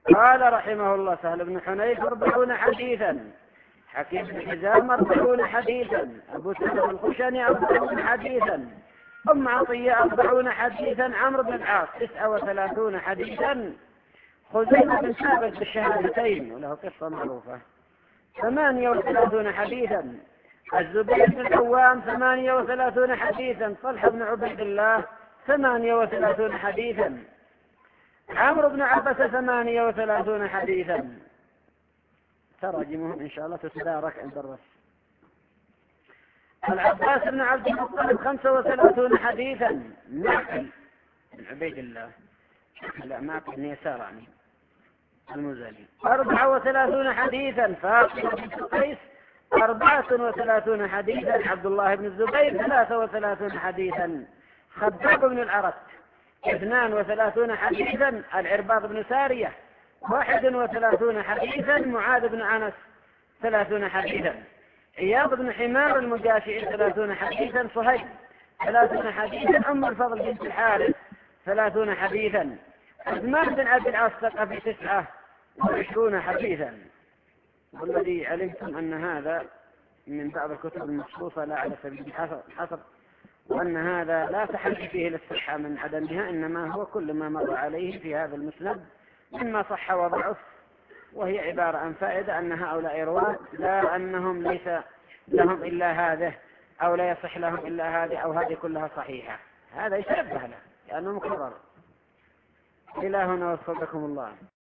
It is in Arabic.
قال رحمه الله سهل بن حنيف 40 حديثا، حكيم بن حزام 40 حديثا، أبو سلمة الخشني 40 حديثا، أم عطية 40 حديثا، عمرو بن العاص 39 حديثا، خزيمة بن ثابت بالشهادتين وله قصة معروفة 38 حديثا، الزبير بن العوام 38 حديثا، طلحة بن عبيد الله 38 حديثا، عمرو بن عبسة 38 حديثا. تراجمهم إن شاء الله تتدارك عند الرسل. العباس بن عبد المطلب 35 حديثا، معقل بن عبيد الله لا معقل بن يسار عني المزني 34 حديثا، فاطمة بنت قيس 34 حديثا، عبد الله بن الزبير 33 حديثا، خباب بن العرت 32 حديثا، العرباض بن سارية 31 حديثا، معاذ بن أنس 30 حديثا، عياض بن حمار المجاشعي 30 حديثا، صهيب 30 حديثا، أم الفضل بنت الحارث 30 حديثا، عثمان بن أبي العاص في 29 حديثا. والذي علمتم أن هذا من بعض الكتب المخصوصة لا على سبيل الحصر، وأن هذا لا تحل فيه الاستحى من عدمها، إنما هو كل ما مر عليه في هذا المسند مما صح وضعف، وهي عبارة عن فائدة أن هؤلاء رواة لا أنهم ليس لهم إلا هذا أو لا يصح لهم إلا هذه أو هذه كلها صحيحة، هذا يشبه له لأنه مكرر. إلى هنا وفقكم الله.